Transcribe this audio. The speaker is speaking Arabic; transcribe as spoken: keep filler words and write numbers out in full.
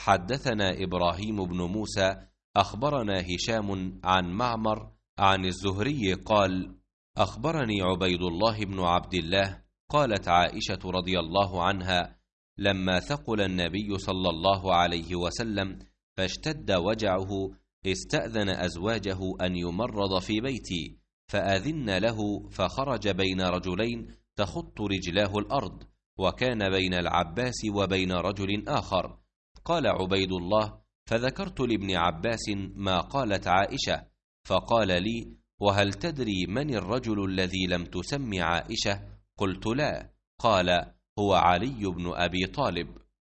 حدثنا إبراهيم بن موسى أخبرنا هشام عن معمر عن الزهري قال: أخبرني عبيد الله بن عبد الله قالت عائشة رضي الله عنها: لما ثقل النبي صلى الله عليه وسلم فاشتد وجعه استأذن أزواجه أن يمرض في بيتي، فأذن له، فخرج بين رجلين تخط رجلاه الأرض، وكان بين العباس وبين رجل آخر. قال عبيد الله: فذكرت لابن عباس ما قالت عائشة، فقال لي: وهل تدري من الرجل الذي لم تسم عائشة؟ قلت: لا. قال: هو علي بن أبي طالب.